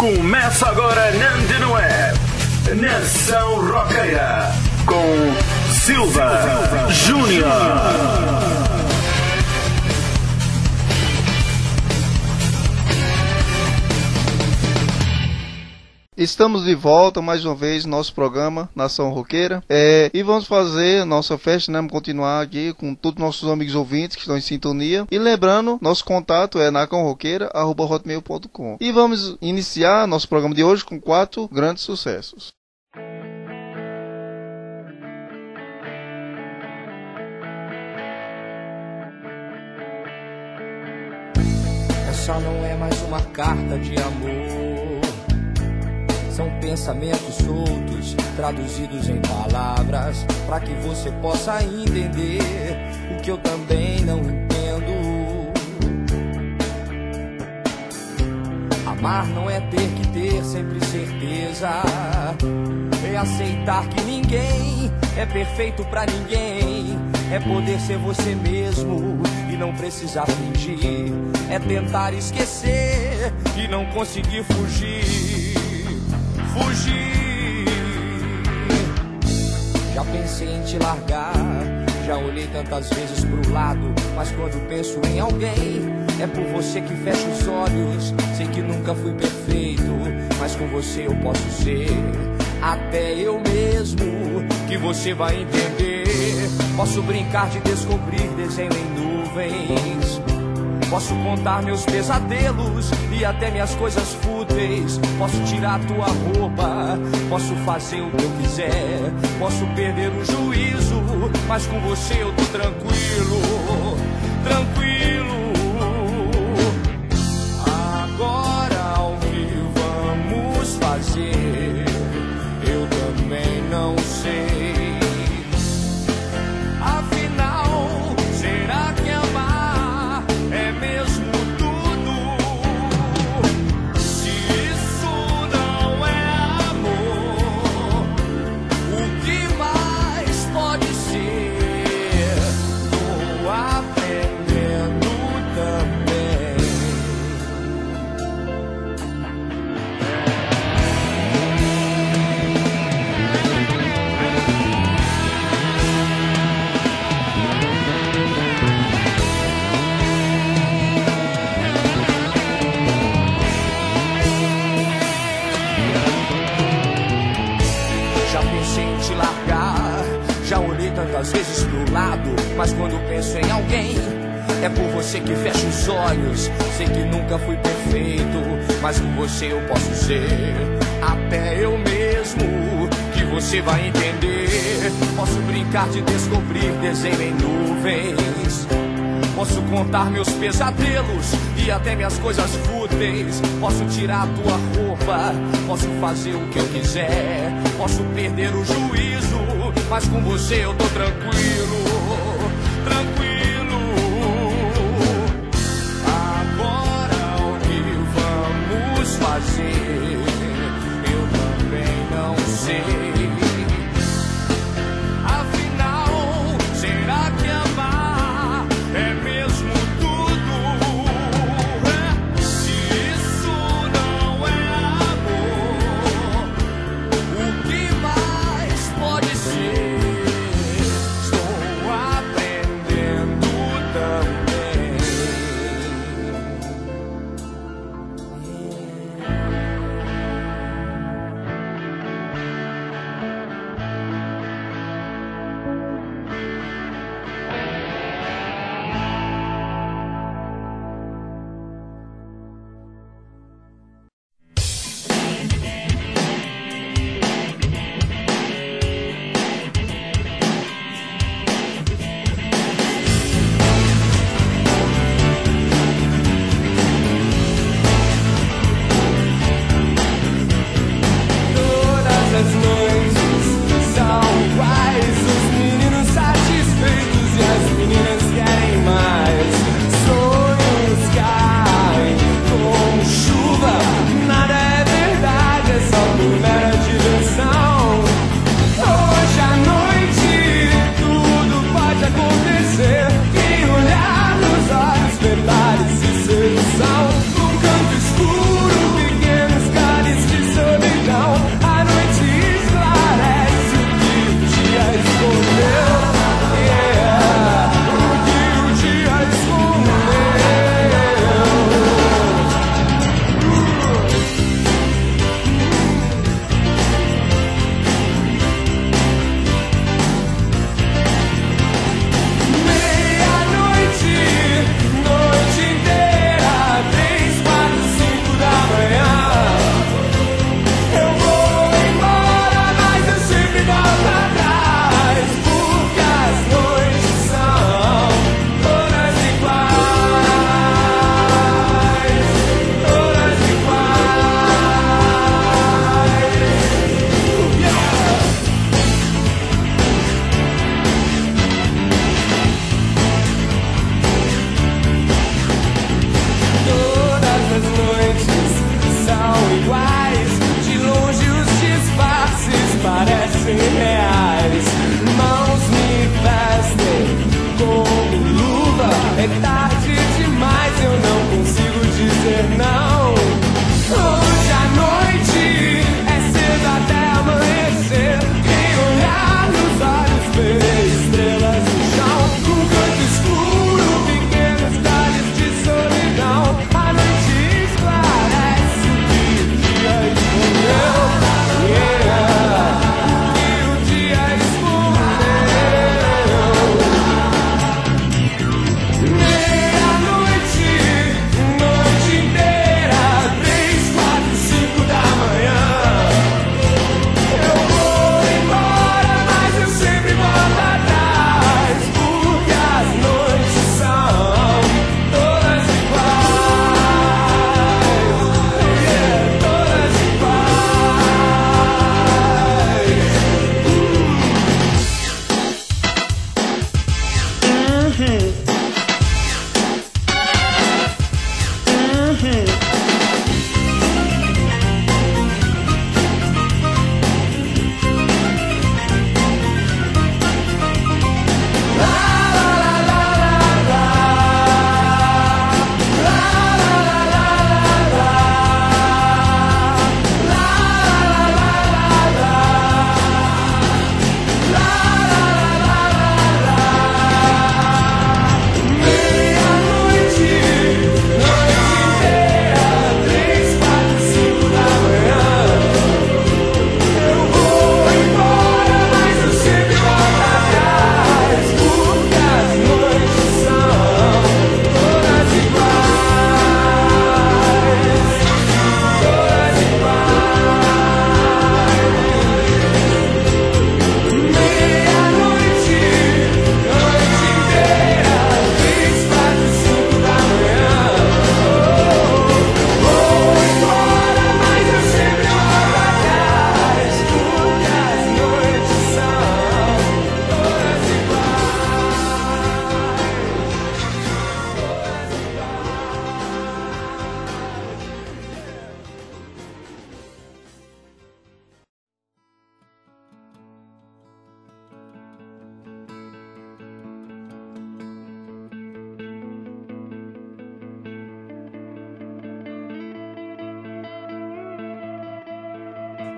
Começa agora na Antena Web, Nação Roqueira, com Silva Júnior. Estamos de volta mais uma vez no nosso programa Nação Roqueira e vamos fazer nossa festa, né? Vamos continuar aqui com todos os nossos amigos ouvintes que estão em sintonia. E lembrando, nosso contato é nacãoroqueira@hotmail.com. E vamos iniciar nosso programa de hoje com 4 grandes sucessos. Essa não é mais uma carta de amor. São pensamentos soltos, traduzidos em palavras, para que você possa entender o que eu também não entendo. Amar não é ter que ter sempre certeza, é aceitar que ninguém é perfeito pra ninguém, é poder ser você mesmo e não precisar fingir, é tentar esquecer e não conseguir fugir. Já pensei em te largar, já olhei tantas vezes pro lado, mas quando penso em alguém, é por você que fecho os olhos. Sei que nunca fui perfeito, mas com você eu posso ser até eu mesmo, que você vai entender. Posso brincar de descobrir desenho em nuvens, posso contar meus pesadelos e até minhas coisas fúteis. Posso tirar tua roupa, posso fazer o que eu quiser, posso perder o juízo, mas com você eu tô tranquilo, tranquilo. Agora o que vamos fazer, eu também não sei. Afinal, será que amar é mesmo tudo? Se isso não é amor, o que mais pode ser? Tô aprendendo também. Já pensei em te largar, já olhei tantas vezes pro lado, mas quando penso em alguém, é por você que fecho os olhos. Sei que nunca fui perfeito, mas com você eu posso ser até eu mesmo, que você vai entender. Posso brincar de descobrir desenho em nuvens, posso contar meus pesadelos e até minhas coisas fúteis. Posso tirar tua roupa, posso fazer o que eu quiser, posso perder o juízo, mas com você eu tô tranquilo, tranquilo. Agora o que vamos fazer, eu também não sei. Afinal, será que amar é mesmo tudo? Se isso não é amor, o que mais pode ser? Estou aprendendo também.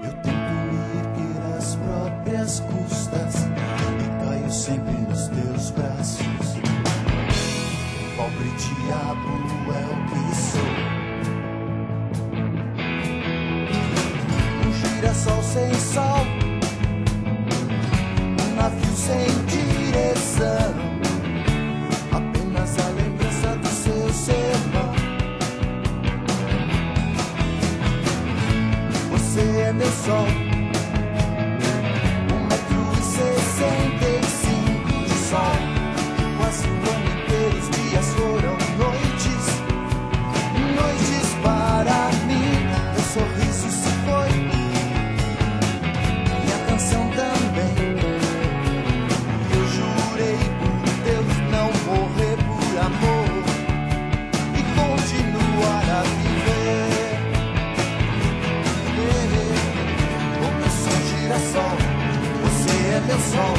Eu tento me erguer às próprias custas e caio sempre nos teus braços. Pobre diabo é o que sou. Um girassol sem sol, um navio sem direção, apenas a lembrança do seu sermão. Você é meu sol, 1,65 m de sol. Quase o ano inteiro os dias foram noites, noites para mim. Meu sorriso se foi, minha canção também. Eu jurei por Deus não morrer por amor e continuar a viver. Como eu sou girassol, você é meu sol.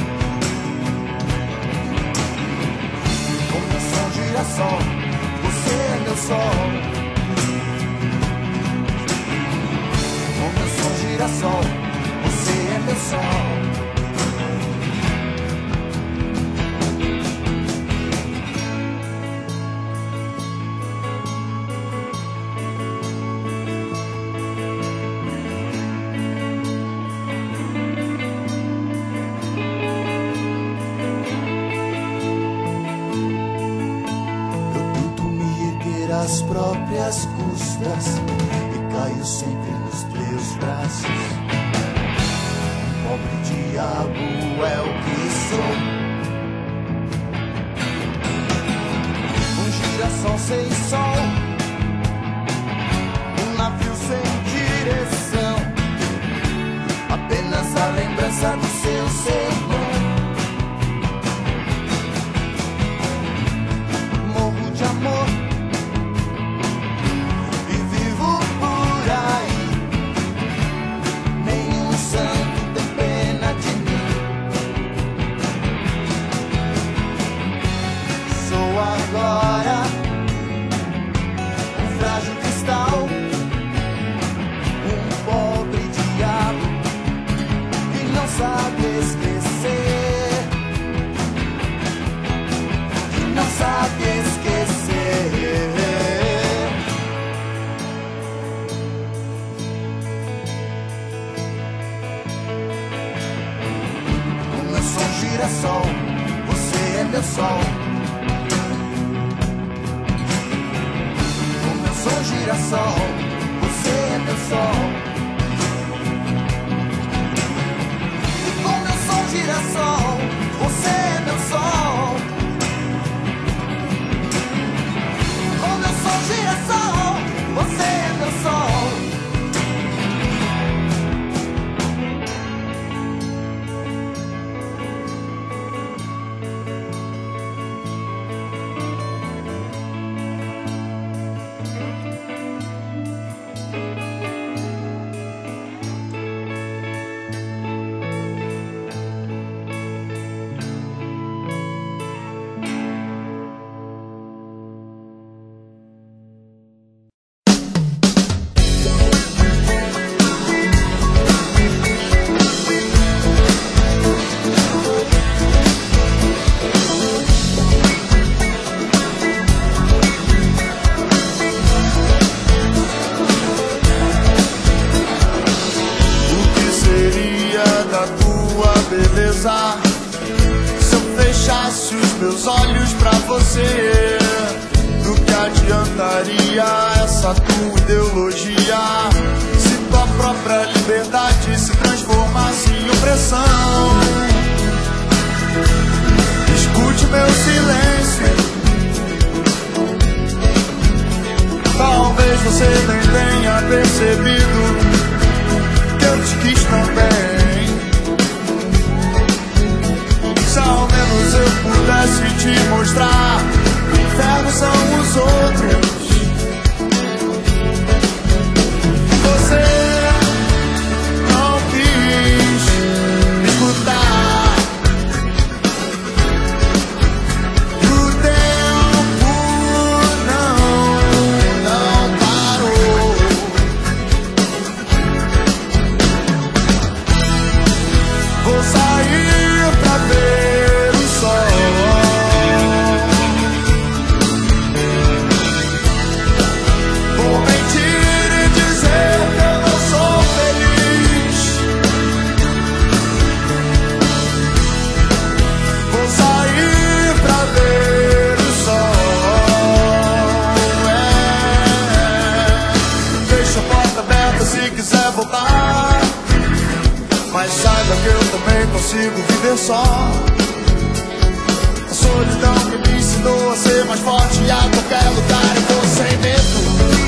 Como eu sou girassol, você é meu sol. Como eu sou girassol, você é meu sol. Às próprias custas e caio sempre nos teus braços. Pobre diabo é o que sou. Um girassol sem sol, um navio sem direção, apenas a lembrança do seu sermão. Morro de amor agora, um frágil cristal, um pobre diabo que não sabe esquecer, que não sabe esquecer. Como eu sou um girassol, você é meu sol. Sou girassol, você é meu sol. E como eu sou girassol, você é meu sol. Como eu sou girassol, você é meu sol. Se eu fechasse os meus olhos pra você, do que adiantaria essa tua ideologia, se tua própria liberdade se transformasse em opressão? Escute meu silêncio, talvez você nem tenha percebido que eu te quis também. Se ao menos eu pudesse te mostrar que o inferno são os outros. Você não quis me escutar. O tempo não parou. é voltar. Mas saiba que eu também consigo viver só. A solidão que me ensinou a ser mais forte, e a qualquer lugar eu vou sem medo.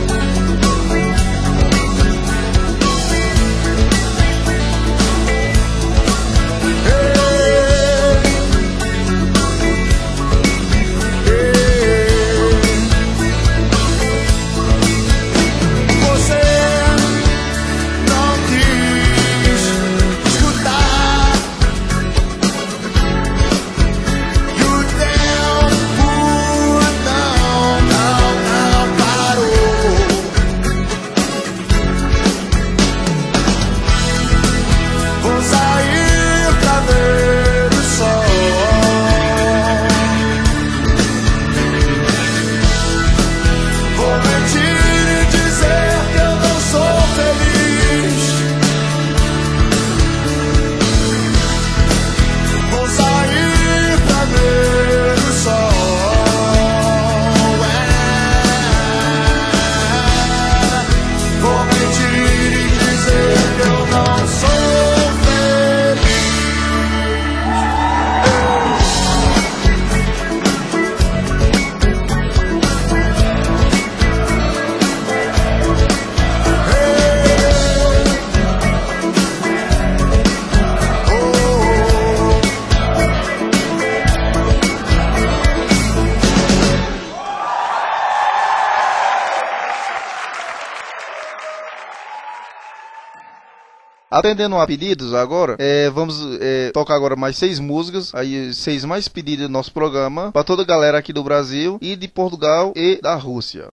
Atendendo a pedidos agora, vamos tocar agora mais 6 músicas, aí 6 mais pedidas do nosso programa, para toda a galera aqui do Brasil e de Portugal e da Rússia.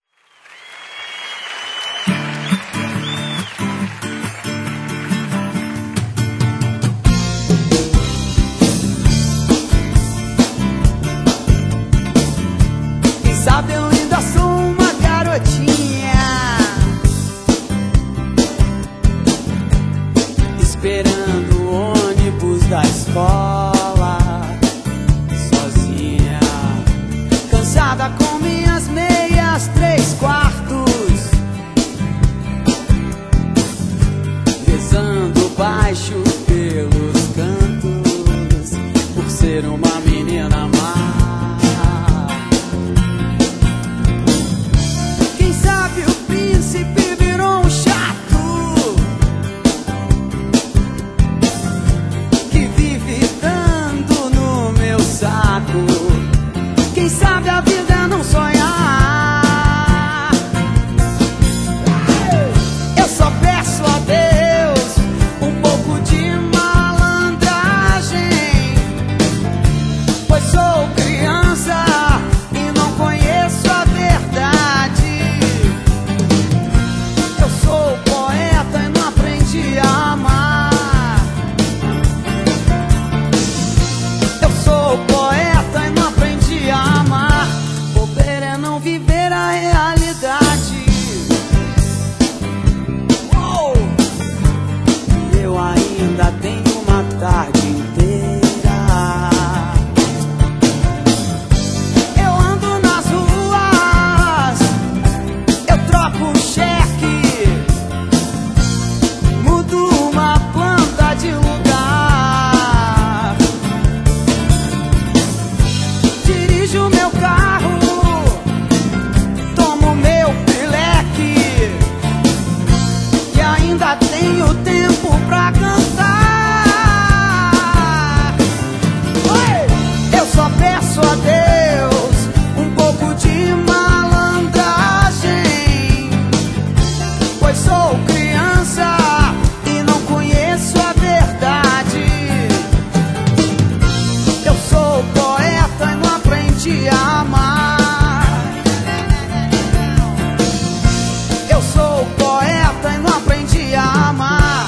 Quem sabe eu ainda sou uma garotinha esperando o ônibus da escola, sozinha, cansada com minhas meias 3/4, rezando baixo pelos cantos, por ser uma menina má. Quem sabe o príncipe virou um chato saco. Quem sabe a vida é não sonhar. Eu só peço a Deus um pouco de malandragem, pois sou criança e não conheço a verdade. Eu sou poeta e não aprendi a amar. Poeta e não aprendi a amar. Bobeira é não viver a realidade. Oh! E eu ainda tenho uma tarde inteira. Eu ando nas ruas, eu troco cheque, mudo uma planta de lugar. Dirijo meu carro, tomo meu pileque e ainda tenho tempo pra cantar. Oi! Eu só peço a Deus um pouco de malandragem, pois sou criança e não conheço a verdade. Eu sou poeta e não aprendi a amar. Eu sou poeta e não aprendi a amar.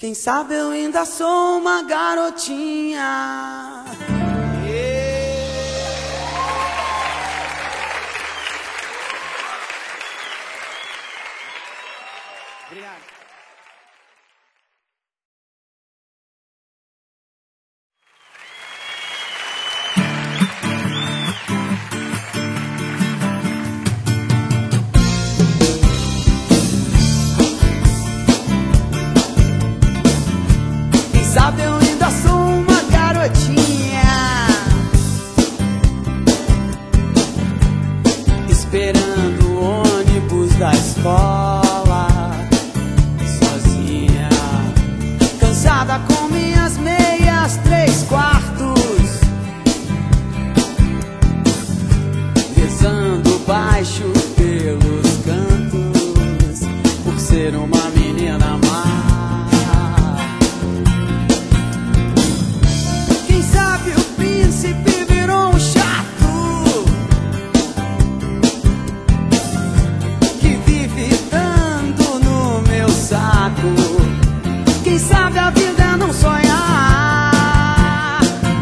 Quem sabe eu ainda sou uma garotinha. Obrigado. Quem sabe eu ainda sou uma garotinha, esperando o ônibus da escola, sozinha, cansada com minhas meias 3/4, rezando baixo pelos cantos, por ser uma menina má. Quem sabe o príncipe virou um chato, que vive dando no meu saco. Quem sabe a vida é não sonhar.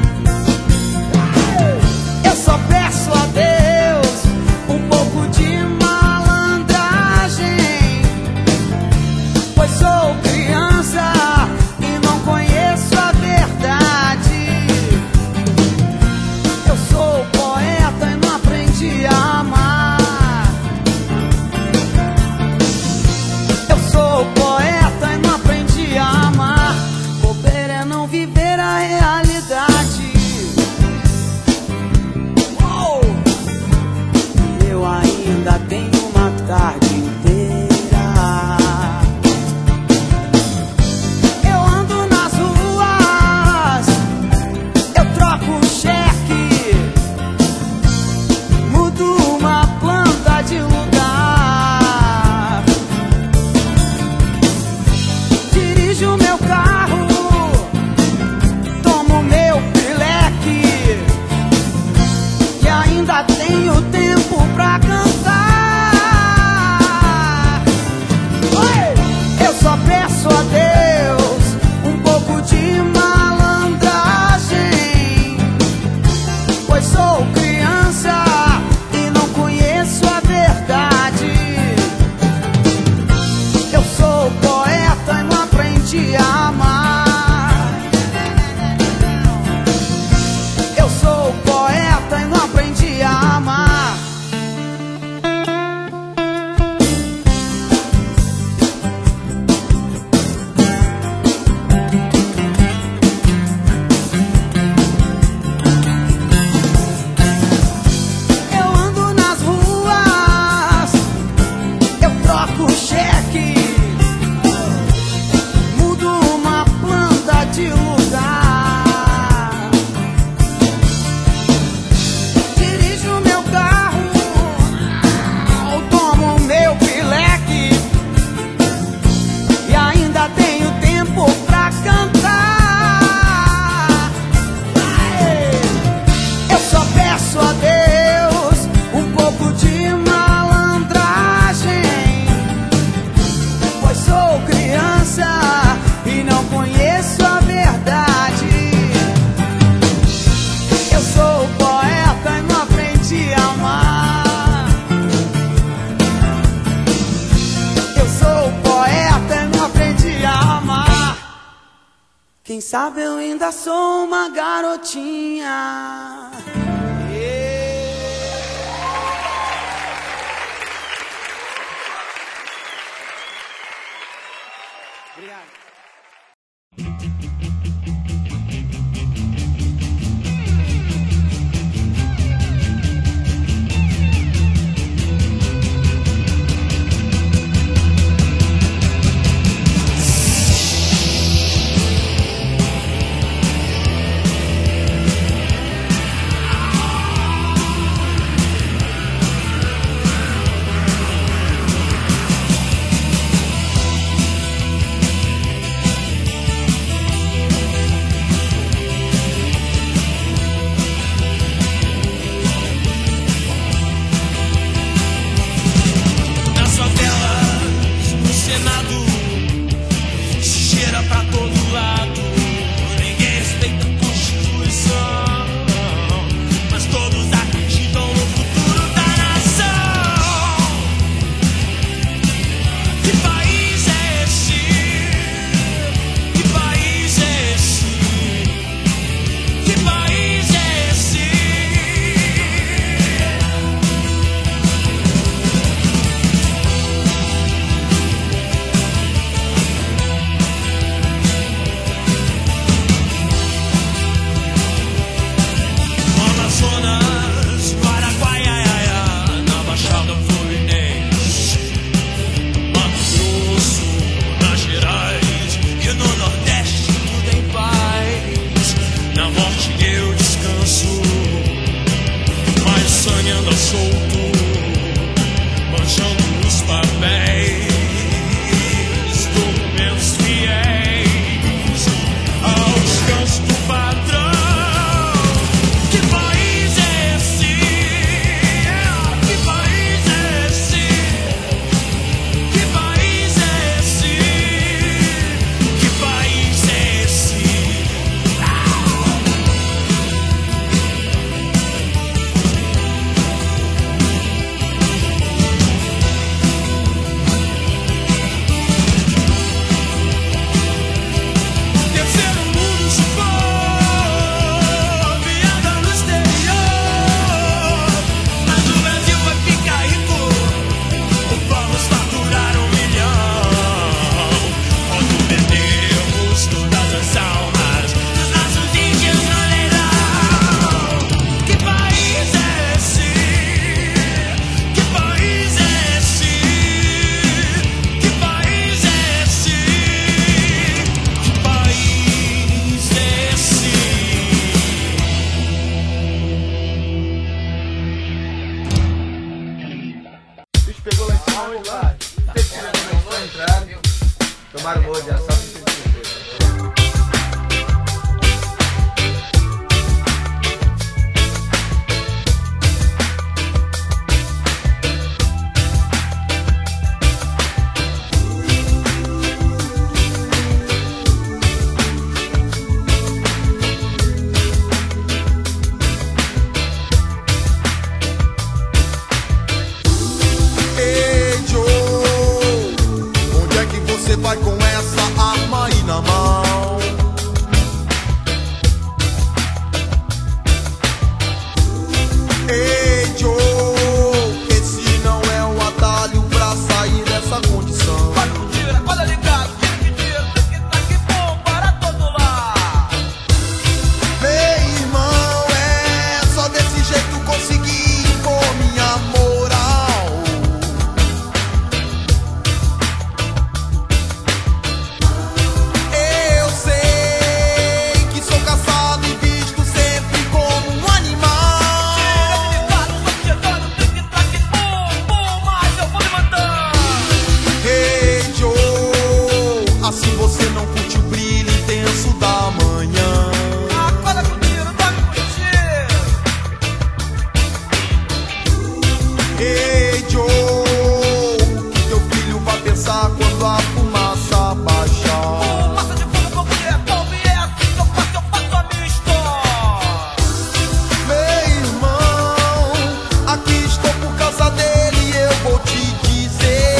Eu só peço a Deus um pouco de malandragem, pois sou criança e não conheço a verdade. Eu sou poeta e não aprendi a amar. Eu sou poeta e não aprendi a amar. Bobeira é não viver a realidade. Uou! E eu ainda tenho uma tarde inteira. Eu ando nas ruas, eu troco cheque, mudo uma planta de lugar, dirijo meu carro, tomo meu pileque e ainda tenho tempo pra cantar. Oi! Eu só peço a Deus um pouco de malandragem, pois sou criança e não conheço a verdade. Eu sou poeta e não aprendi a amar. Eu sou poeta e não aprendi a amar. Eu ando nas ruas, eu troco cheque, mudo uma planta de lugar, dirijo meu carro, tomo meu pileque e ainda tenho tempo pra cantar. Eu só peço a Deus um pouco de malandragem, pois sou criança e não conheço a verdade. Eu sou poeta e não aprendi a amar. Eu sou poeta e não aprendi a amar. Quem sabe eu ainda sou uma garotinha. Obrigado. onde lá? Tem que tirar como é entrar. Tomaram molho de assalto e vai com essa arma aí na mão. Ei, Joe, esse não é um atalho pra sair dessa condição. Vai com tira, olha ligado, tira que tira, tá que bom para todo lado. Meu irmão, é só desse jeito conseguir impor minha moral. Assim você não curte o brilho intenso da manhã. Acorda com tiro, dorme com tiro. Ei, Joe, o que teu filho vai pensar quando a fumaça baixar? Massa de fogo com mulher, pobre, é assim que eu faço a minha história. Meu irmão, aqui estou por causa dele e eu vou te dizer.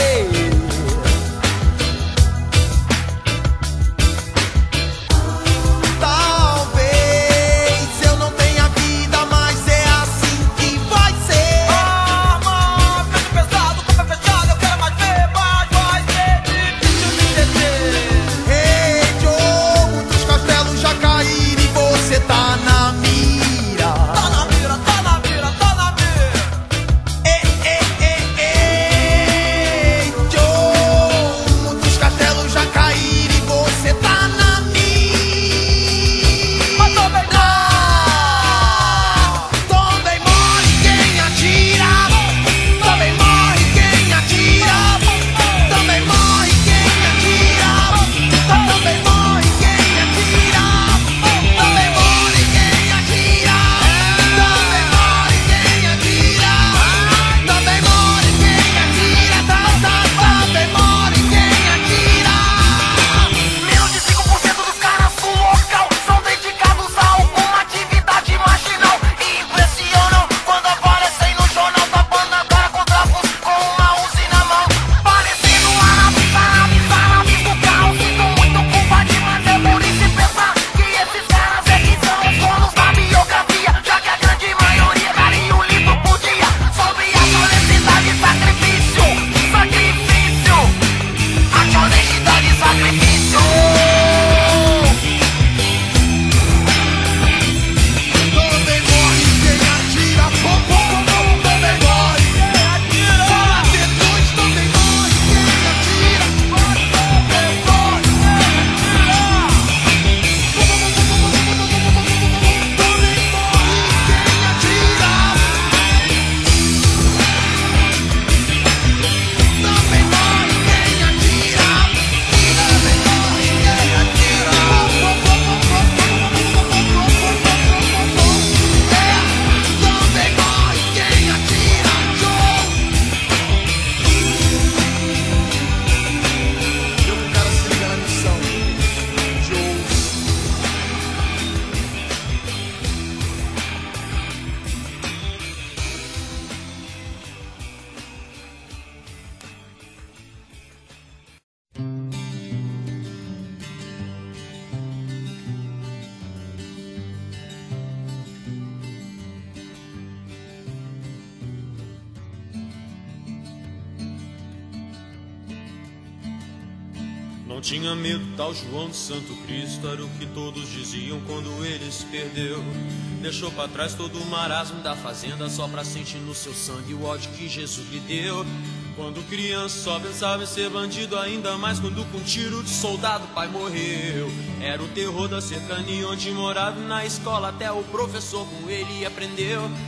Não tinha medo, tal João de Santo Cristo, era o que todos diziam quando ele se perdeu. Deixou pra trás todo o marasmo da fazenda, só pra sentir no seu sangue o ódio que Jesus lhe deu. Quando criança só pensava em ser bandido, ainda mais quando com tiro de soldado o pai morreu. Era o terror da cercania onde morava, e na escola até o professor com ele aprendeu.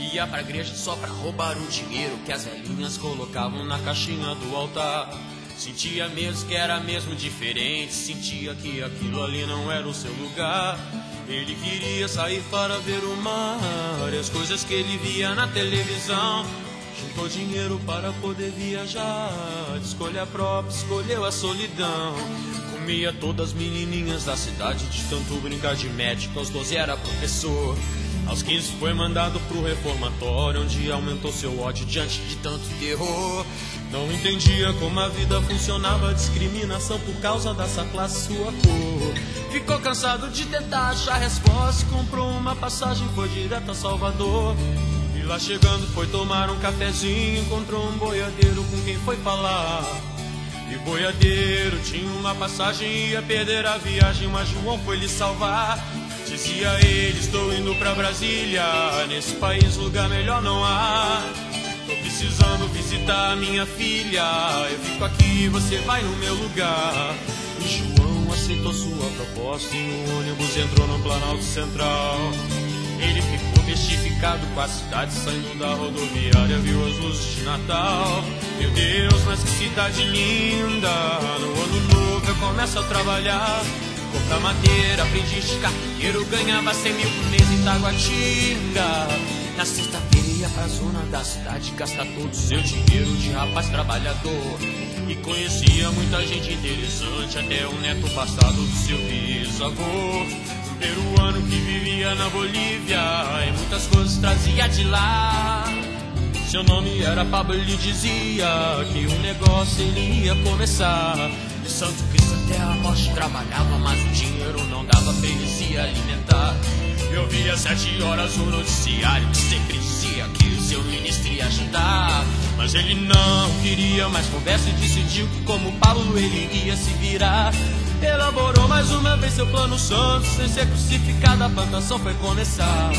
Ia pra igreja só pra roubar o dinheiro que as velhinhas colocavam na caixinha do altar. Sentia mesmo que era mesmo diferente, sentia que aquilo ali não era o seu lugar. Ele queria sair para ver o mar e as coisas que ele via na televisão. Juntou dinheiro para poder viajar, de escolha própria, escolheu a solidão. Comia todas as menininhas da cidade, de tanto brincar de médico, aos 12 era professor. Aos 15 foi mandado pro reformatório, onde aumentou seu ódio diante de tanto terror. Não entendia como a vida funcionava, discriminação por causa dessa classe, sua cor. Ficou cansado de tentar achar resposta, comprou uma passagem, foi direto a Salvador. E lá chegando foi tomar um cafezinho, encontrou um boiadeiro com quem foi falar. E o boiadeiro tinha uma passagem, ia perder a viagem, mas João foi lhe salvar. Dizia ele, estou indo pra Brasília, nesse país lugar melhor não há. Tô precisando visitar minha filha, eu fico aqui, você vai no meu lugar. E João aceitou sua proposta e o ônibus entrou no Planalto Central. Ele ficou mistificado com a cidade, saindo da rodoviária, viu as luzes de Natal. Meu Deus, mas que cidade linda, no ano novo eu começo a trabalhar. Comprar madeira, aprendiz de carteiro, ganhava 100 mil por mês em Taguatinga. Na sexta-feira ia pra zona da cidade, gastar todo o seu dinheiro de rapaz trabalhador. E conhecia muita gente interessante, até o neto passado do seu bisavô. Um peruano que vivia na Bolívia e muitas coisas trazia de lá. Seu nome era Pablo, ele dizia que um negócio ele ia começar. De Santo Cristo até a morte trabalhava, mas o dinheiro não dava pra ele se alimentar. Eu via 7 horas o noticiário que sempre dizia que o seu ministro ia ajudar. Mas ele não queria mais conversa e decidiu que como Paulo ele ia se virar. Elaborou mais uma vez seu plano santo, sem ser crucificado a plantação foi começar.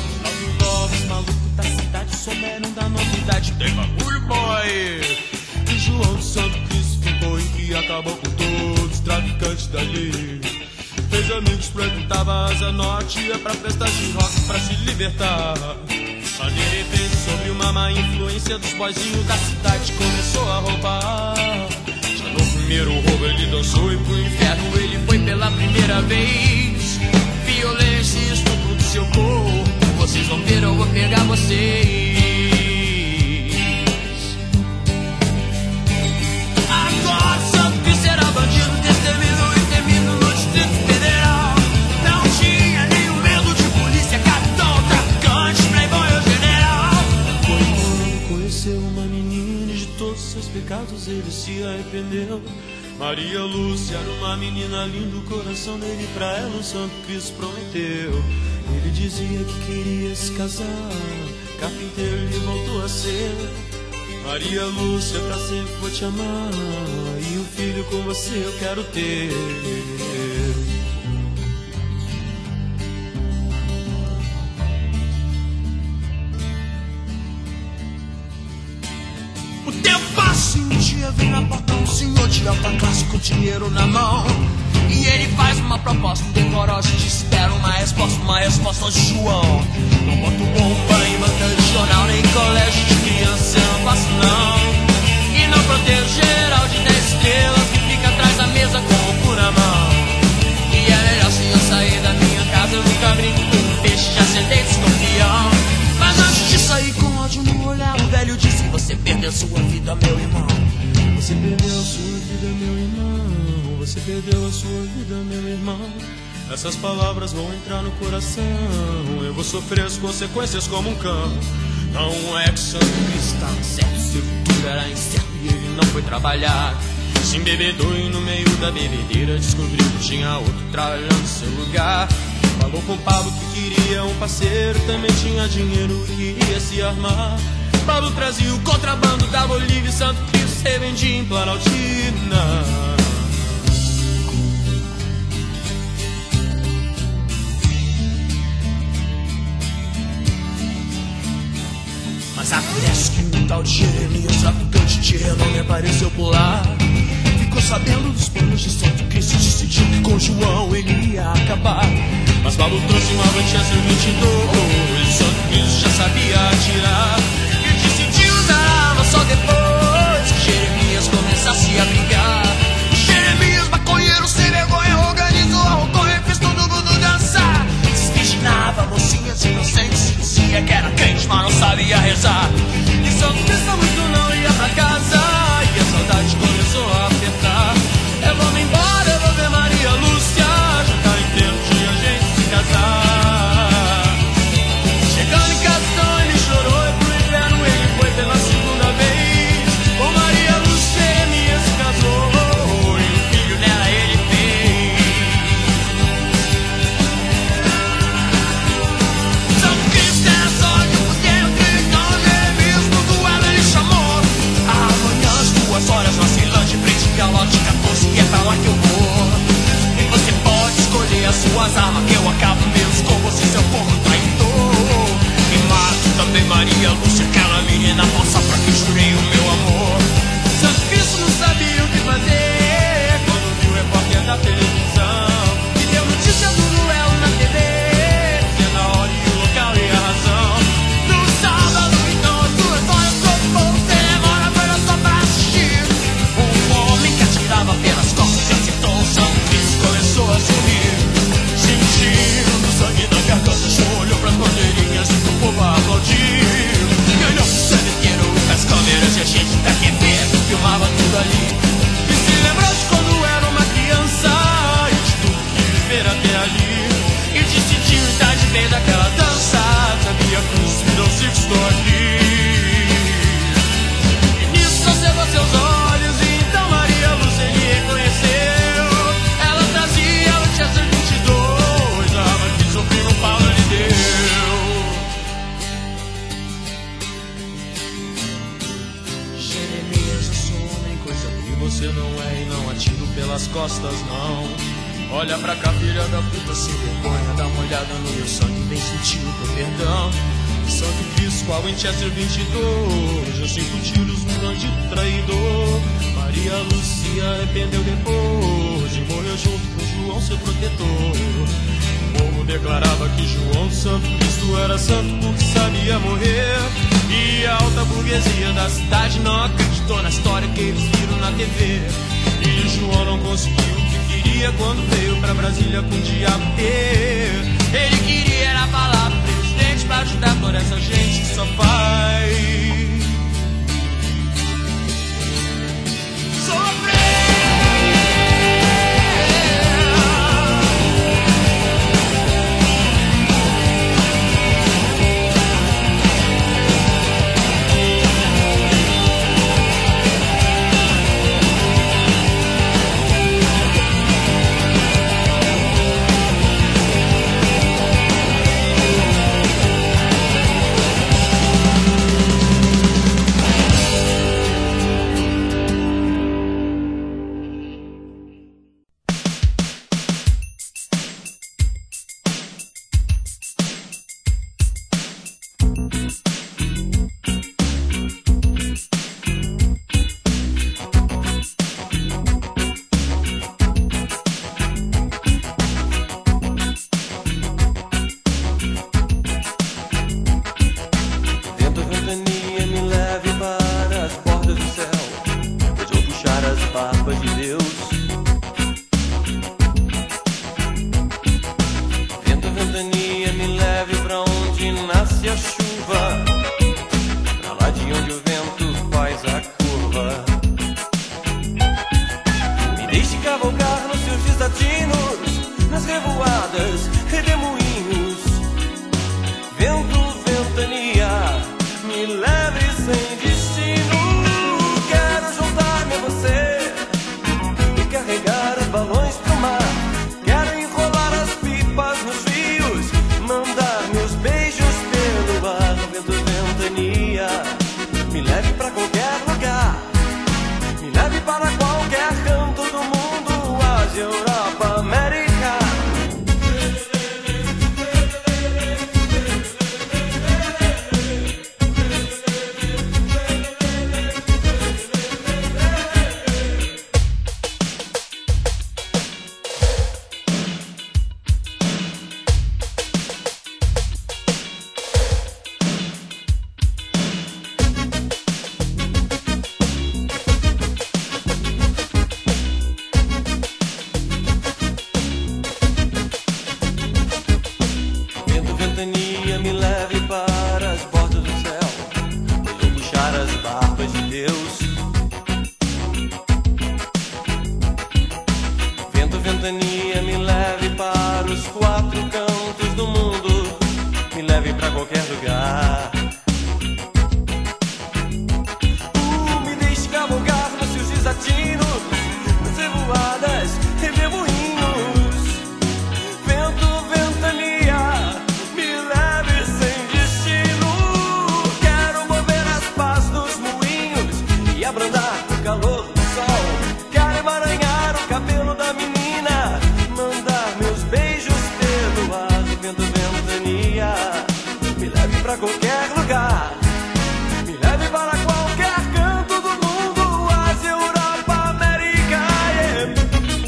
Logo os malucos da cidade souberam da novidade, tem bagulho boy. E João do Santo Cristo ficou em que acabou com todos os traficantes dali. Fez amigos, frequentava a Asa Norte, ia pra festas de rock pra se libertar. Mas de repente, sobre uma má influência dos boizinhos da cidade, começou a roubar. Já no primeiro roubo ele dançou e pro inferno ele foi pela primeira vez. Violência e estupro do seu corpo, vocês vão ver, eu vou pegar vocês. Agora Santo Cristo era bandido, destemido e temido no Distrito Federal. Não tinha nenhum medo de polícia, capitão, traficante, playboy ou general. Foi quando conheceu uma menina e de todos os seus pecados ele se arrependeu. Maria Lúcia era uma menina linda, o coração dele pra ela o Santo Cristo prometeu. Ele dizia que queria se casar, carpinteiro ele voltou a ser. Maria Lúcia, pra sempre vou te amar, e um filho com você eu quero ter. O tempo passa e um dia vem na porta um senhor de alta classe com dinheiro na mão. E ele faz uma proposta indecorosa e te espera uma resposta de João. Não boto bomba em banca de jornal, nem colégio de criança, eu não faço não. E não protejo geral de 10 estrelas que fica atrás da mesa com o cu na mão. E é melhor se eu sair da minha casa, eu nunca brinco com um peixe, já sentei de escorpião. Mas antes de sair com ódio no olhar, o velho disse: você perdeu sua vida, meu irmão. Você perdeu a sua vida, meu irmão. Você perdeu a sua vida, meu irmão. Essas palavras vão entrar no coração. Eu vou sofrer as consequências como um cão. Não é que Santo Cristo estava certo, seu futuro era incerto e ele não foi trabalhar. Se embebedou e no meio da bebedeira descobriu que tinha outro trabalhando no seu lugar. Falou com Pablo que queria um parceiro, também tinha dinheiro e iria se armar. Pablo trazia o contrabando da Bolívia e Santo Cristo se vendia em Planaltina. Mas acontece que um tal de Jeremias, traficante de renome, apareceu por lá. Ficou sabendo dos planos de Santo Cristo e decidiu que com João ele ia acabar. Mas Pablo trouxe um Avante a 22, Santo Cristo já sabia atirar. E decidiu usar arma só depois que Jeremias começasse a brigar. Jeremias, maconheiro sem vergonha, organizou a roconha e fez todo mundo dançar. Desvirginava mocinhas inocentes, dizia que era crente, mas não sabia rezar. E só pensa muito não ia pra casa, e a saudade começou a apertar. Eu vou me embora, eu vou ver Maria Lúcia, já tá em tempo de a gente se casar. Chegando em casa então ele chorou, e pro inferno ele foi pela segunda vez. Com Maria Lúcia Jeremias se casou, e um filho dela ele fez. São Cristo era sódio por dentro, então Jeremias no duelo ele chamou. Amanhã às 2 horas na Ceilândia, frente Galote 14, é pra lá que eu vou. E você pode escolher as suas armas, que eu acabo mesmo com você, seu porco traidor. E mato também Maria Lúcia, aquela menina falsa pra que jurei o meu amor. Santo Cristo não sabia o que fazer quando viu o repórter da televisão e deu notícia do duelo na TV, dizendo a hora e o local e a razão. No sábado, então, às 2 horas, todo povo sem demora, foi lá só pra assistir. Um homem que atirava pelas costas e acertou o Santo Cristo começou a sumir. Sentindo o sangue da garganta, olhou pras bandeirinhas e pro povo aplaudir. E olhou pro sandeteiro, pras câmeras e a gente da TV filmava tudo ali. E se lembrou de quando era uma criança e de tudo que viver até ali. E decidiu estar de bem daquela dança, sabia que o virou circo, estou aqui. E nisso observou seus olhos e então Maria Lúcia ele reconheceu. Ela trazia o Chester 22, a arma que seu primo Paulo lhe deu. Jeremias, eu sou homem, coisa que você não é, e não atiro pelas costas, não. Olha pra cá, filha da puta, sem vergonha, dá uma olhada no meu sangue, vem sentir o teu perdão. Sangue Cristo, qual Winchester 22, eu 5 tiros no bandido traidor. Maria Lúcia arrependeu depois e morreu junto com João, seu protetor. O povo declarava que João Santo Cristo era santo porque sabia morrer. E a alta burguesia da cidade não acreditou na história que eles viram na TV. E João não conseguiu o que queria quando veio pra Brasília com o diabo ter. Ele queria era falar pro presidente pra ajudar toda essa gente que só faz sofrer. leve para as bordas do céu. Vou puxar as barbas de Deus. Vento, ventania, me leve para os quatro cantos do mundo. Me leve pra qualquer lugar. Me deixe cavalgar nos seus desatinos, nas revoadas, redemoinhos. Vento, ventania, me leve sem destino. Quero mover as pás dos moinhos e abrandar o calor do sol. Quero emaranhar o cabelo da menina, mandar meus beijos pelo ar. Vento, ventania, me leve pra qualquer lugar. Me leve para qualquer canto do mundo, Ásia, Europa, América, yeah.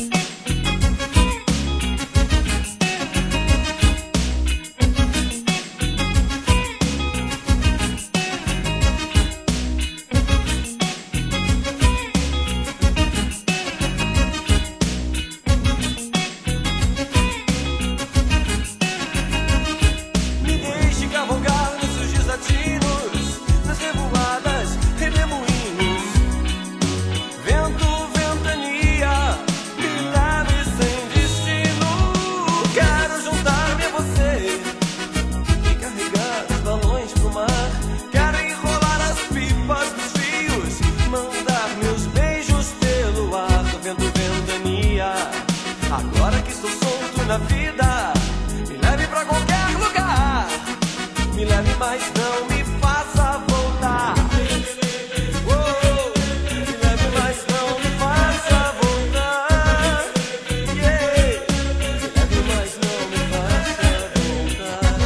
Me deixe cavalgar nos seus desatinos, nas revoadas, redemoinhos. Vento, ventania, me leve sem destino. Quero juntar-me a você e carregar os balões pro mar. Quero enrolar as pipas dos rios, mandar meus beijos pelo ar. Vento, ventania, agora que estou solto na vida, me leve pra qualquer lugar. Me leve, mas não me faça voltar. Oh, me leve, mas não me faça voltar. Yeah. Me leve, mas não me faça voltar.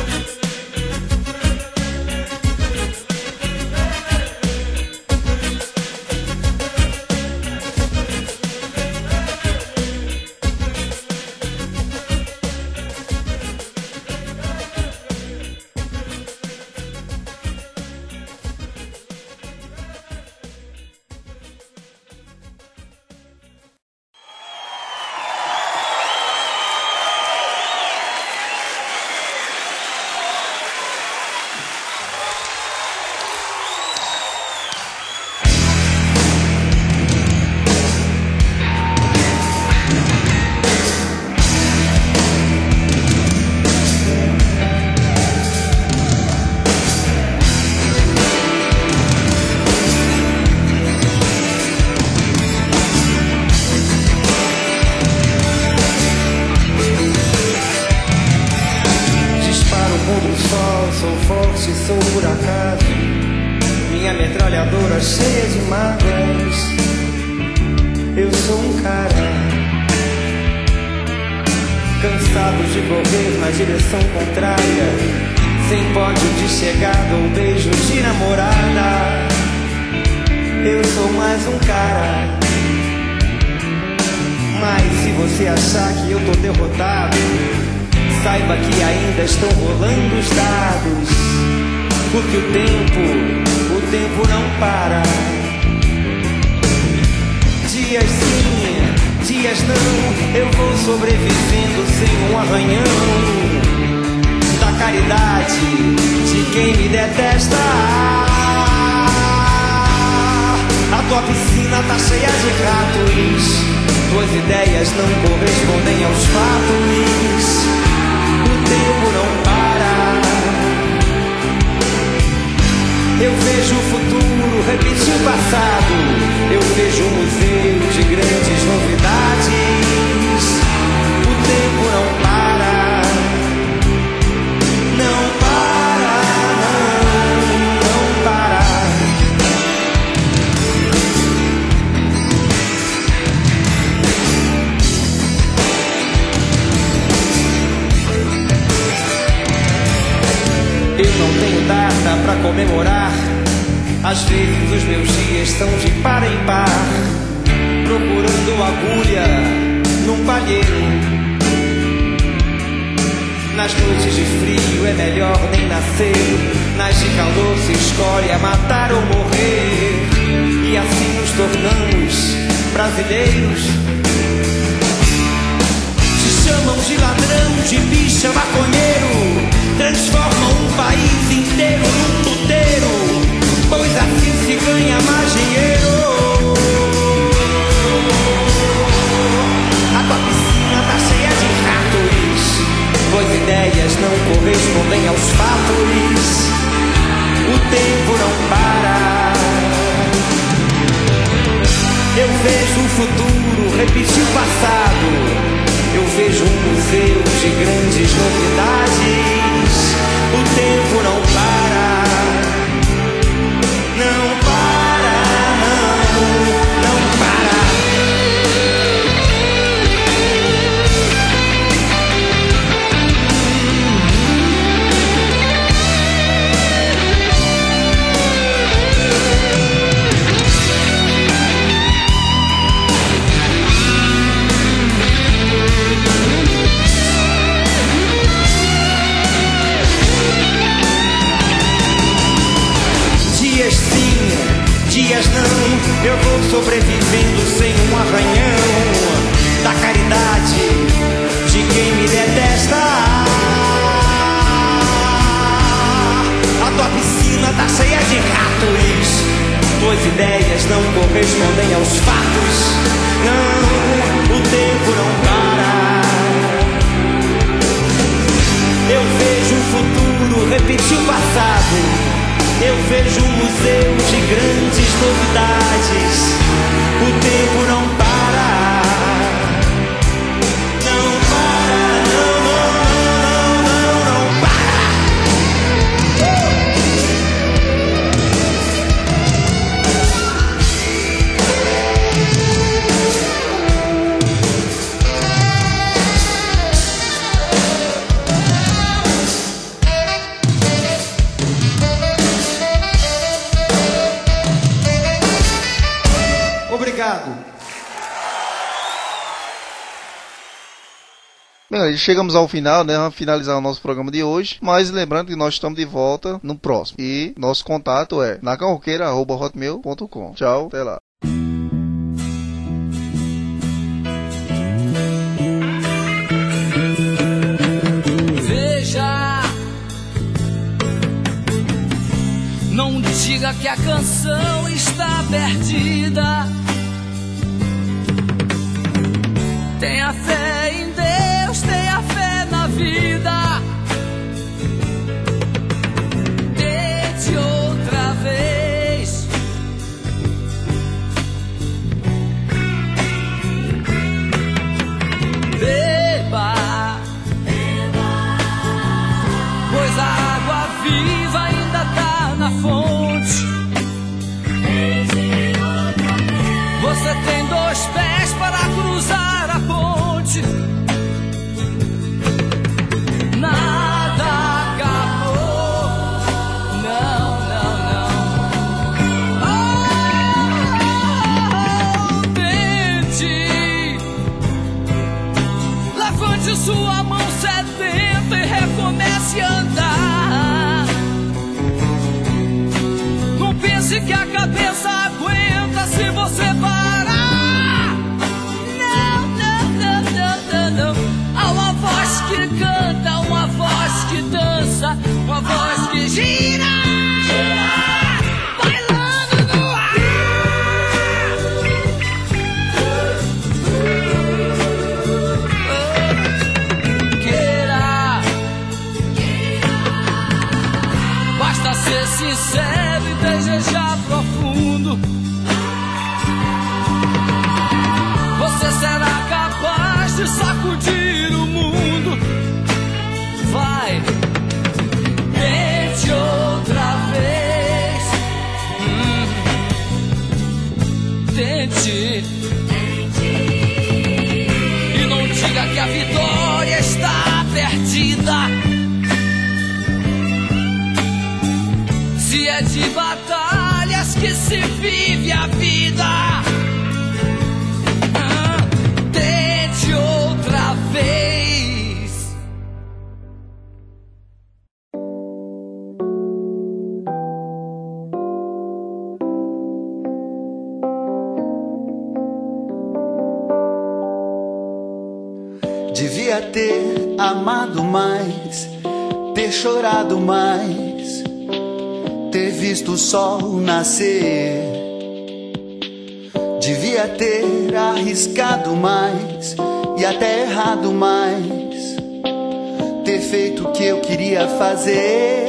Disparo contra o sol, sou forte, sou por acaso. Minha metralhadora cheia de mágoas. Eu sou um cara cansado de correr na direção contrária, sem pódio de chegada ou beijo de namorada. Eu sou mais um cara. Mas se você achar que eu tô derrotado, saiba que ainda estão rolando os dados, porque o tempo não para. Dias sim, dias não, eu vou sobrevivendo sem um arranhão da caridade de quem me detesta. A tua piscina tá cheia de ratos, tuas ideias não correspondem aos fatos. O tempo não para. Eu vejo o futuro repetir o passado. Eu vejo um museu de grandes novidades. O tempo não para. Não para, não para. Eu não tenho data pra comemorar. Às vezes os meus dias são de par em par, procurando agulha num palheiro. Nas noites de frio é melhor nem nascer, nas de calor se escolhe a matar ou morrer. E assim nos tornamos brasileiros. Te chamam de ladrão, de bicha, maconheiro, transforma um país inteiro num puteiro, pois assim se ganha mais dinheiro. A tua piscina tá cheia de ratos, pois ideias não correspondem aos fatos. O tempo não para. Eu vejo o futuro repetir o passado. Eu vejo um museu de grandes novidades. O tempo não para. Não para, não para. Dias não, eu vou sobrevivendo sem um arranhão da caridade de quem me detesta. A tua piscina tá cheia de ratos, pois ideias não correspondem aos fatos. Não, o tempo não para. Eu vejo o futuro repetir o passado. Eu vejo um museu de grandes novidades. O tempo não para. Não para, não para. Obrigado. Bem, chegamos ao final, né? Vamos finalizar o nosso programa de hoje. Mas lembrando que nós estamos de volta no próximo. E nosso contato é nacanroqueira@hotmail.com. Tchau, até lá. Veja, não diga que a canção está perdida. Tenha fé em Deus, tenha fé na vida. Tente outra vez. Beba, pois a água viva ainda tá na fonte. Você tem 2 pés para cruzar a ponte. Nada acabou. Não, não, não. Tente. Levante sua mão sedenta e recomece a andar. Não pense que a cabeça aguenta se você parar. Não, não, não, não, não, não. Há uma voz que canta, uma voz que dança, uma voz que gira, bailando no ar. Queira, basta ser sincero e desejar profundo. Você será capaz de sacudir o mundo. Vai, tente outra vez. Tente. E não diga que a vitória está perdida. Se é de batalhas que se vive a vida. Tente outra vez. Devia ter amado mais, ter ter chorado mais, ter visto o sol nascer. Devia ter arriscado mais e até errado mais, ter feito o que eu queria fazer.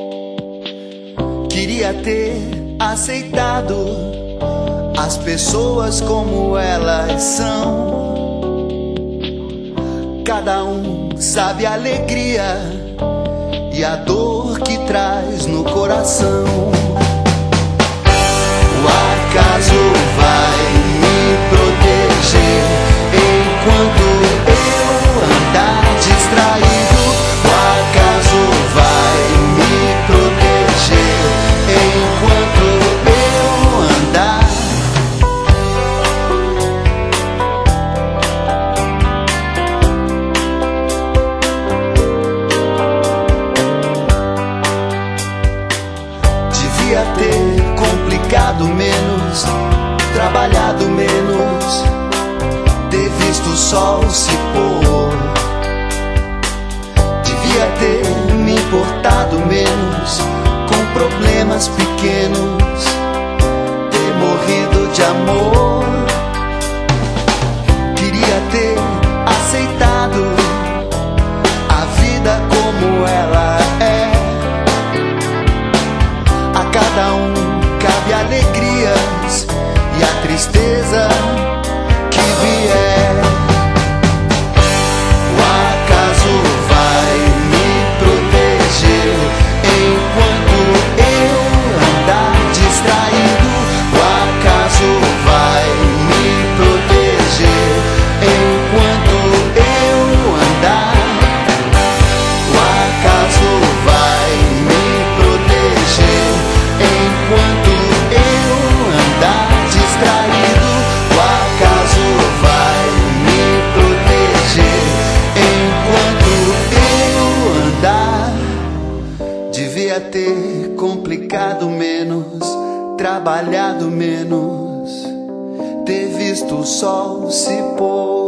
Queria ter aceitado as pessoas como elas são. Cada um sabe a alegria e a dor que traz no coração. O acaso vai me proteger enquanto eu andar distraído. O acaso vai me proteger enquanto eu andar. Devia ter complicado menos, trabalhado menos, ter visto o sol se pôr. Devia ter me importado menos com problemas pequenos, ter morrido de amor. Queria ter aceitado a vida como ela é. A cada um cabe alegrias e a tristeza que vier. O acaso vai me proteger enquanto eu andar distraído. O acaso vai me proteger enquanto eu andar. O acaso vai me proteger enquanto eu andar distraído. O acaso vai me proteger enquanto eu andar. Devia ter complicado menos, trabalhado menos, ter visto o sol se pôr.